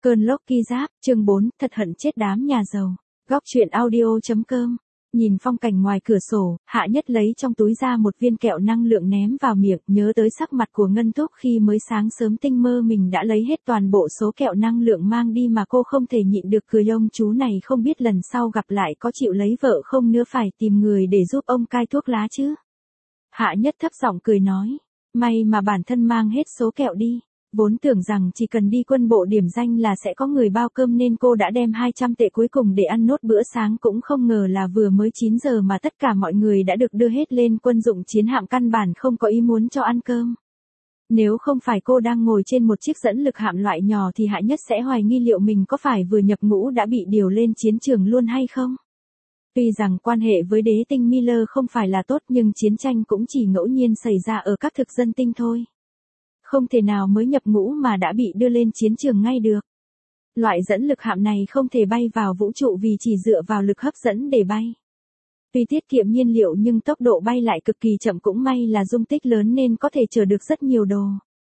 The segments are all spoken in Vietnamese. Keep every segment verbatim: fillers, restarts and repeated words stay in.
Cơn lốc ki giáp, chương bốn, thật hận chết đám nhà giàu. Góc truyện audio.com. Nhìn phong cảnh ngoài cửa sổ, Hạ Nhất lấy trong túi ra một viên kẹo năng lượng ném vào miệng, nhớ tới sắc mặt của Ngân Thúc khi mới sáng sớm tinh mơ mình đã lấy hết toàn bộ số kẹo năng lượng mang đi mà cô không thể nhịn được cười. Ông chú này không biết lần sau gặp lại có chịu lấy vợ không nữa, phải tìm người để giúp ông cai thuốc lá chứ. Hạ Nhất thấp giọng cười nói, may mà bản thân mang hết số kẹo đi. Vốn tưởng rằng chỉ cần đi quân bộ điểm danh là sẽ có người bao cơm nên cô đã đem hai trăm tệ cuối cùng để ăn nốt bữa sáng, cũng không ngờ là vừa mới chín giờ mà tất cả mọi người đã được đưa hết lên quân dụng chiến hạm, căn bản không có ý muốn cho ăn cơm. Nếu không phải cô đang ngồi trên một chiếc dẫn lực hạm loại nhỏ thì Hạ Nhất sẽ hoài nghi liệu mình có phải vừa nhập ngũ đã bị điều lên chiến trường luôn hay không. Tuy rằng quan hệ với đế tinh Miller không phải là tốt nhưng chiến tranh cũng chỉ ngẫu nhiên xảy ra ở các thực dân tinh thôi. Không thể nào mới nhập ngũ mà đã bị đưa lên chiến trường ngay được. Loại dẫn lực hạm này không thể bay vào vũ trụ vì chỉ dựa vào lực hấp dẫn để bay. Tuy tiết kiệm nhiên liệu nhưng tốc độ bay lại cực kỳ chậm, cũng may là dung tích lớn nên có thể chở được rất nhiều đồ.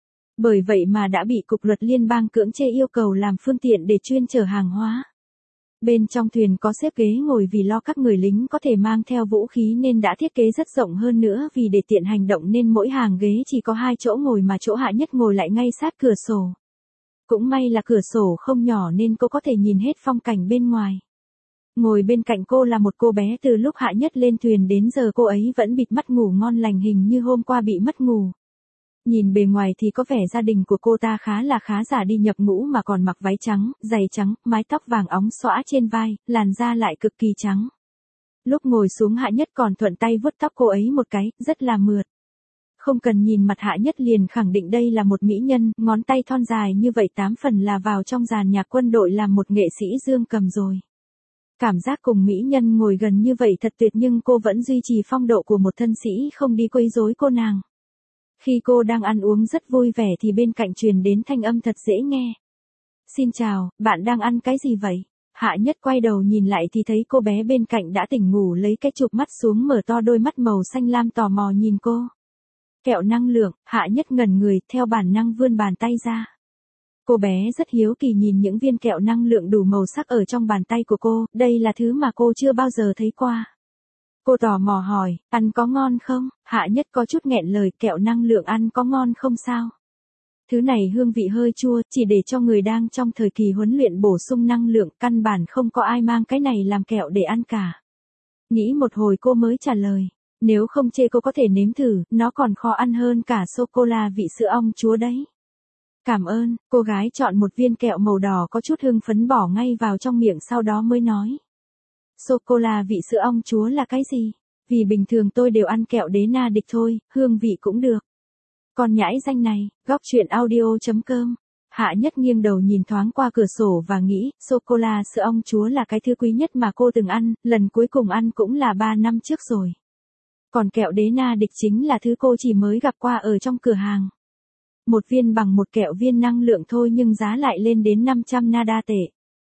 Bởi vậy mà đã bị Cục Luật Liên bang cưỡng chế yêu cầu làm phương tiện để chuyên chở hàng hóa. Bên trong thuyền có xếp ghế ngồi vì lo các người lính có thể mang theo vũ khí nên đã thiết kế rất rộng, hơn nữa vì để tiện hành động nên mỗi hàng ghế chỉ có hai chỗ ngồi mà chỗ Hạ Nhất ngồi lại ngay sát cửa sổ. Cũng may là cửa sổ không nhỏ nên cô có thể nhìn hết phong cảnh bên ngoài. Ngồi bên cạnh cô là một cô bé, từ lúc Hạ Nhất lên thuyền đến giờ cô ấy vẫn bịt mắt ngủ ngon lành, hình như hôm qua bị mất ngủ. Nhìn bề ngoài thì có vẻ gia đình của cô ta khá là khá giả, đi nhập ngũ mà còn mặc váy trắng, giày trắng, mái tóc vàng óng xõa trên vai, làn da lại cực kỳ trắng. Lúc ngồi xuống Hạ Nhất còn thuận tay vuốt tóc cô ấy một cái, rất là mượt. Không cần nhìn mặt Hạ Nhất liền khẳng định đây là một mỹ nhân, ngón tay thon dài như vậy tám phần là vào trong dàn nhạc quân đội làm một nghệ sĩ dương cầm rồi. Cảm giác cùng mỹ nhân ngồi gần như vậy thật tuyệt, nhưng cô vẫn duy trì phong độ của một thân sĩ, không đi quấy rối cô nàng. Khi cô đang ăn uống rất vui vẻ thì bên cạnh truyền đến thanh âm thật dễ nghe. Xin chào, bạn đang ăn cái gì vậy? Hạ Nhất quay đầu nhìn lại thì thấy cô bé bên cạnh đã tỉnh ngủ, lấy cái chụp mắt xuống mở to đôi mắt màu xanh lam tò mò nhìn cô. Kẹo năng lượng. Hạ Nhất ngẩn người, theo bản năng vươn bàn tay ra. Cô bé rất hiếu kỳ nhìn những viên kẹo năng lượng đủ màu sắc ở trong bàn tay của cô, đây là thứ mà cô chưa bao giờ thấy qua. Cô tò mò hỏi, ăn có ngon không? Hạ Nhất có chút nghẹn lời, kẹo năng lượng ăn có ngon không sao? Thứ này hương vị hơi chua, chỉ để cho người đang trong thời kỳ huấn luyện bổ sung năng lượng, căn bản không có ai mang cái này làm kẹo để ăn cả. Nghĩ một hồi cô mới trả lời, nếu không chê cô có thể nếm thử, nó còn khó ăn hơn cả sô-cô-la vị sữa ong chúa đấy. Cảm ơn. Cô gái chọn một viên kẹo màu đỏ có chút hưng phấn bỏ ngay vào trong miệng, sau đó mới nói. Sô-cô-la vị sữa ong chúa là cái gì? Vì bình thường tôi đều ăn kẹo đế na địch thôi, hương vị cũng được. Còn nhãi danh này. Góc truyện audio.com. Hạ Nhất nghiêng đầu nhìn thoáng qua cửa sổ và nghĩ, sô-cô-la sữa ong chúa là cái thứ quý nhất mà cô từng ăn, lần cuối cùng ăn cũng là ba năm trước rồi. Còn kẹo đế na địch chính là thứ cô chỉ mới gặp qua ở trong cửa hàng. Một viên bằng một kẹo viên năng lượng thôi nhưng giá lại lên đến năm trăm nada tệ.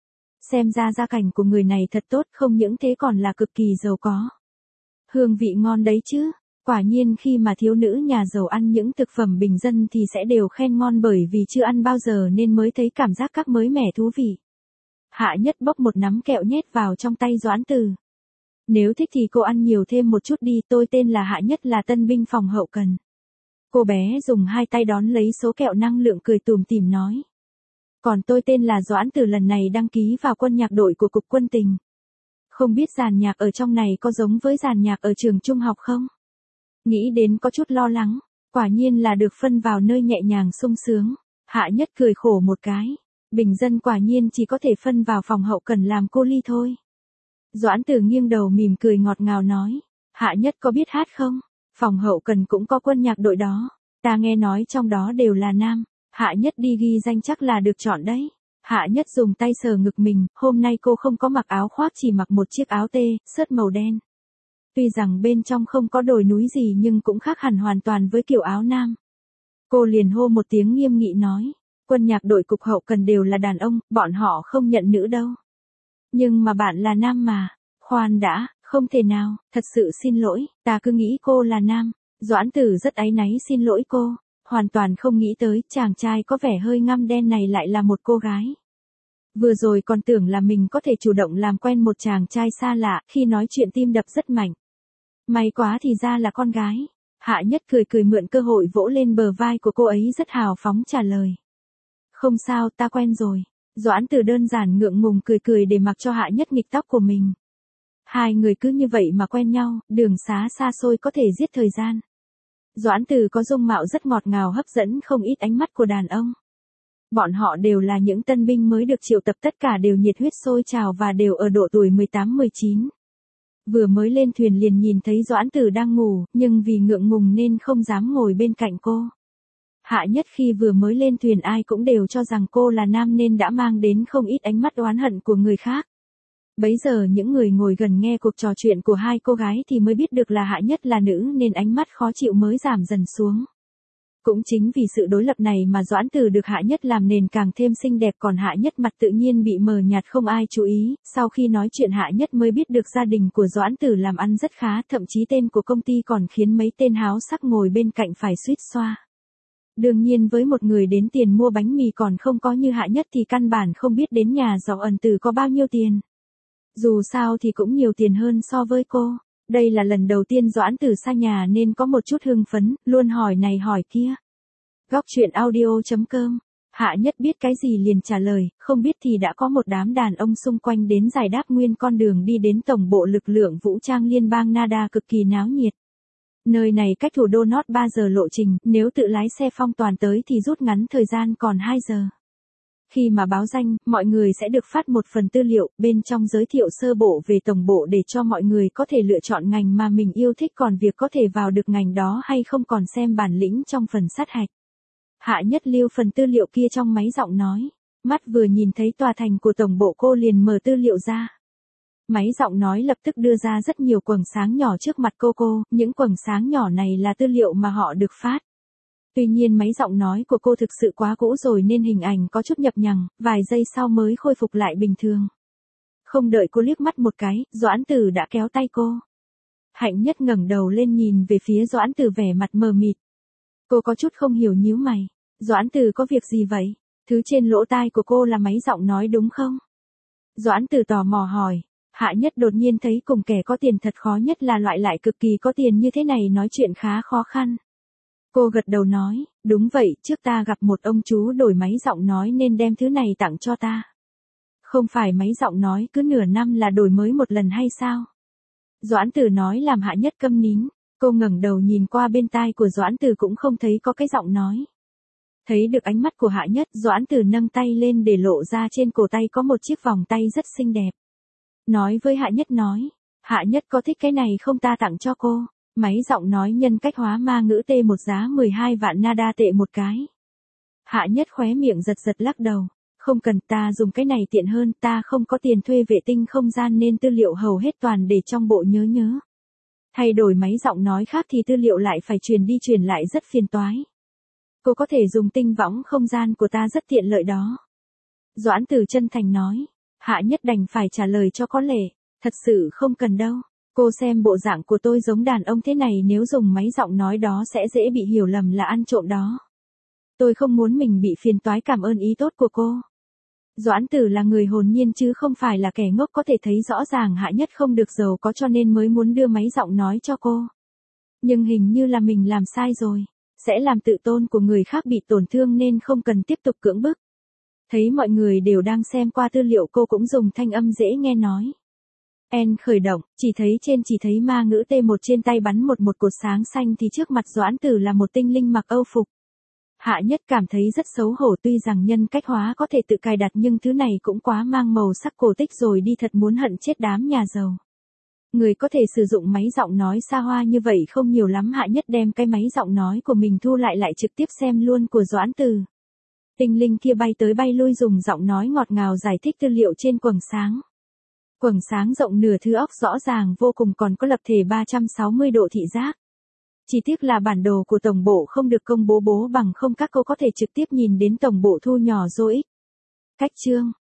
Xem ra gia cảnh của người này thật tốt, không những thế còn là cực kỳ giàu có. Hương vị ngon đấy chứ. Quả nhiên khi mà thiếu nữ nhà giàu ăn những thực phẩm bình dân thì sẽ đều khen ngon, bởi vì chưa ăn bao giờ nên mới thấy cảm giác các mới mẻ thú vị. Hạ Nhất bốc một nắm kẹo nhét vào trong tay Doãn Từ. Nếu thích thì cô ăn nhiều thêm một chút đi, tôi tên là Hạ Nhất, là tân binh phòng hậu cần. Cô bé dùng hai tay đón lấy số kẹo năng lượng, cười tủm tỉm nói. Còn tôi tên là Doãn Từ, lần này đăng ký vào quân nhạc đội của Cục Quân tình. Không biết dàn nhạc ở trong này có giống với dàn nhạc ở trường trung học không? Nghĩ đến có chút lo lắng, quả nhiên là được phân vào nơi nhẹ nhàng sung sướng. Hạ Nhất cười khổ một cái. Bình dân quả nhiên chỉ có thể phân vào phòng hậu cần làm cô ly thôi. Doãn Từ nghiêng đầu mỉm cười ngọt ngào nói. Hạ Nhất có biết hát không? Phòng hậu cần cũng có quân nhạc đội đó. Ta nghe nói trong đó đều là nam. Hạ Nhất đi ghi danh chắc là được chọn đấy. Hạ Nhất dùng tay sờ ngực mình, hôm nay cô không có mặc áo khoác, chỉ mặc một chiếc áo tê, sớt màu đen. Tuy rằng bên trong không có đồi núi gì nhưng cũng khác hẳn hoàn toàn với kiểu áo nam. Cô liền hô một tiếng nghiêm nghị nói, quân nhạc đội Cục hậu cần đều là đàn ông, bọn họ không nhận nữ đâu. Nhưng mà bạn là nam mà. Khoan đã, không thể nào, thật sự xin lỗi, ta cứ nghĩ cô là nam. Doãn Tử rất áy náy xin lỗi cô, hoàn toàn không nghĩ tới chàng trai có vẻ hơi ngăm đen này lại là một cô gái. Vừa rồi còn tưởng là mình có thể chủ động làm quen một chàng trai xa lạ, khi nói chuyện tim đập rất mạnh. May quá thì ra là con gái. Hạ Nhất cười cười mượn cơ hội vỗ lên bờ vai của cô ấy rất hào phóng trả lời. Không sao, ta quen rồi. Doãn Từ đơn giản ngượng ngùng cười cười để mặc cho Hạ Nhất nghịch tóc của mình. Hai người cứ như vậy mà quen nhau, đường xá xa xôi có thể giết thời gian. Doãn Từ có dung mạo rất ngọt ngào hấp dẫn không ít ánh mắt của đàn ông. Bọn họ đều là những tân binh mới được triệu tập, tất cả đều nhiệt huyết sôi trào và đều ở độ tuổi mười tám mười chín. Vừa mới lên thuyền liền nhìn thấy Doãn Từ đang ngủ, nhưng vì ngượng ngùng nên không dám ngồi bên cạnh cô. Hạ Nhất khi vừa mới lên thuyền ai cũng đều cho rằng cô là nam nên đã mang đến không ít ánh mắt oán hận của người khác. Bấy giờ những người ngồi gần nghe cuộc trò chuyện của hai cô gái thì mới biết được là Hạ Nhất là nữ nên ánh mắt khó chịu mới giảm dần xuống. Cũng chính vì sự đối lập này mà Doãn Từ được Hạ Nhất làm nền càng thêm xinh đẹp, còn Hạ Nhất mặt tự nhiên bị mờ nhạt không ai chú ý. Sau khi nói chuyện Hạ Nhất mới biết được gia đình của Doãn Từ làm ăn rất khá, thậm chí tên của công ty còn khiến mấy tên háo sắc ngồi bên cạnh phải suýt xoa. Đương nhiên với một người đến tiền mua bánh mì còn không có như Hạ Nhất thì căn bản không biết đến nhà giàu ẩn từ có bao nhiêu tiền. Dù sao thì cũng nhiều tiền hơn so với cô. Đây là lần đầu tiên Doãn Từ xa nhà nên có một chút hưng phấn, luôn hỏi này hỏi kia. Góc truyện audio chấm com. Hạ Nhất biết cái gì liền trả lời, không biết thì đã có một đám đàn ông xung quanh đến giải đáp nguyên con đường đi đến Tổng bộ lực lượng vũ trang liên bang Nada cực kỳ náo nhiệt. Nơi này cách thủ đô Nót ba giờ lộ trình, nếu tự lái xe Phong Toàn tới thì rút ngắn thời gian còn hai giờ. Khi mà báo danh, mọi người sẽ được phát một phần tư liệu, bên trong giới thiệu sơ bộ về tổng bộ để cho mọi người có thể lựa chọn ngành mà mình yêu thích, còn việc có thể vào được ngành đó hay không còn xem bản lĩnh trong phần sát hạch. Hạ Nhất lưu phần tư liệu kia trong máy giọng nói. Mắt vừa nhìn thấy tòa thành của tổng bộ cô liền mở tư liệu ra. Máy giọng nói lập tức đưa ra rất nhiều quầng sáng nhỏ trước mặt cô cô, những quầng sáng nhỏ này là tư liệu mà họ được phát. Tuy nhiên máy giọng nói của cô thực sự quá cũ rồi nên hình ảnh có chút nhập nhằng, vài giây sau mới khôi phục lại bình thường. Không đợi cô liếc mắt một cái, Doãn Từ đã kéo tay cô. Hạnh Nhất ngẩng đầu lên nhìn về phía Doãn Từ vẻ mặt mờ mịt. Cô có chút không hiểu nhíu mày. Doãn Từ có việc gì vậy? Thứ trên lỗ tai của cô là máy giọng nói đúng không? Doãn Từ tò mò hỏi. Hạ Nhất đột nhiên thấy cùng kẻ có tiền thật khó nhất là loại lại cực kỳ có tiền như thế này nói chuyện khá khó khăn. Cô gật đầu nói, đúng vậy, trước ta gặp một ông chú đổi máy giọng nói nên đem thứ này tặng cho ta. Không phải máy giọng nói cứ nửa năm là đổi mới một lần hay sao? Doãn Từ nói làm Hạ Nhất câm nín, cô ngẩng đầu nhìn qua bên tai của Doãn Từ cũng không thấy có cái giọng nói. Thấy được ánh mắt của Hạ Nhất, Doãn Từ nâng tay lên để lộ ra trên cổ tay có một chiếc vòng tay rất xinh đẹp. Nói với Hạ Nhất nói, Hạ Nhất có thích cái này không ta tặng cho cô? Máy giọng nói nhân cách hóa ma ngữ T một giá mười hai vạn Nada tệ một cái. Hạ Nhất khóe miệng giật giật lắc đầu. Không cần, ta dùng cái này tiện hơn, ta không có tiền thuê vệ tinh không gian nên tư liệu hầu hết toàn để trong bộ nhớ nhớ. Thay đổi máy giọng nói khác thì tư liệu lại phải truyền đi truyền lại rất phiền toái. Cô có thể dùng tinh võng không gian của ta rất tiện lợi đó. Doãn Từ chân thành nói. Hạ Nhất đành phải trả lời cho có lệ. Thật sự không cần đâu. Cô xem bộ dạng của tôi giống đàn ông thế này, nếu dùng máy giọng nói đó sẽ dễ bị hiểu lầm là ăn trộm đó. Tôi không muốn mình bị phiền toái, cảm ơn ý tốt của cô. Doãn Từ là người hồn nhiên chứ không phải là kẻ ngốc, có thể thấy rõ ràng Hạ Nhất không được giàu có cho nên mới muốn đưa máy giọng nói cho cô. Nhưng hình như là mình làm sai rồi. Sẽ làm tự tôn của người khác bị tổn thương nên không cần tiếp tục cưỡng bức. Thấy mọi người đều đang xem qua tư liệu, cô cũng dùng thanh âm dễ nghe nói. En khởi động, chỉ thấy trên chỉ thấy ma ngữ T một trên tay bắn một một cột sáng xanh thì trước mặt Doãn Từ là một tinh linh mặc âu phục. Hạ Nhất cảm thấy rất xấu hổ, tuy rằng nhân cách hóa có thể tự cài đặt nhưng thứ này cũng quá mang màu sắc cổ tích rồi đi, thật muốn hận chết đám nhà giàu. Người có thể sử dụng máy giọng nói xa hoa như vậy không nhiều lắm. Hạ Nhất đem cái máy giọng nói của mình thu lại lại trực tiếp xem luôn của Doãn Từ. Tinh linh kia bay tới bay lui dùng giọng nói ngọt ngào giải thích tư liệu trên quầng sáng. Quầng sáng rộng nửa thứ óc rõ ràng vô cùng, còn có lập thể ba trăm sáu mươi độ thị giác. Chỉ tiếc là bản đồ của tổng bộ không được công bố bố bằng không các cô có thể trực tiếp nhìn đến tổng bộ thu nhỏ rồi. Cách chương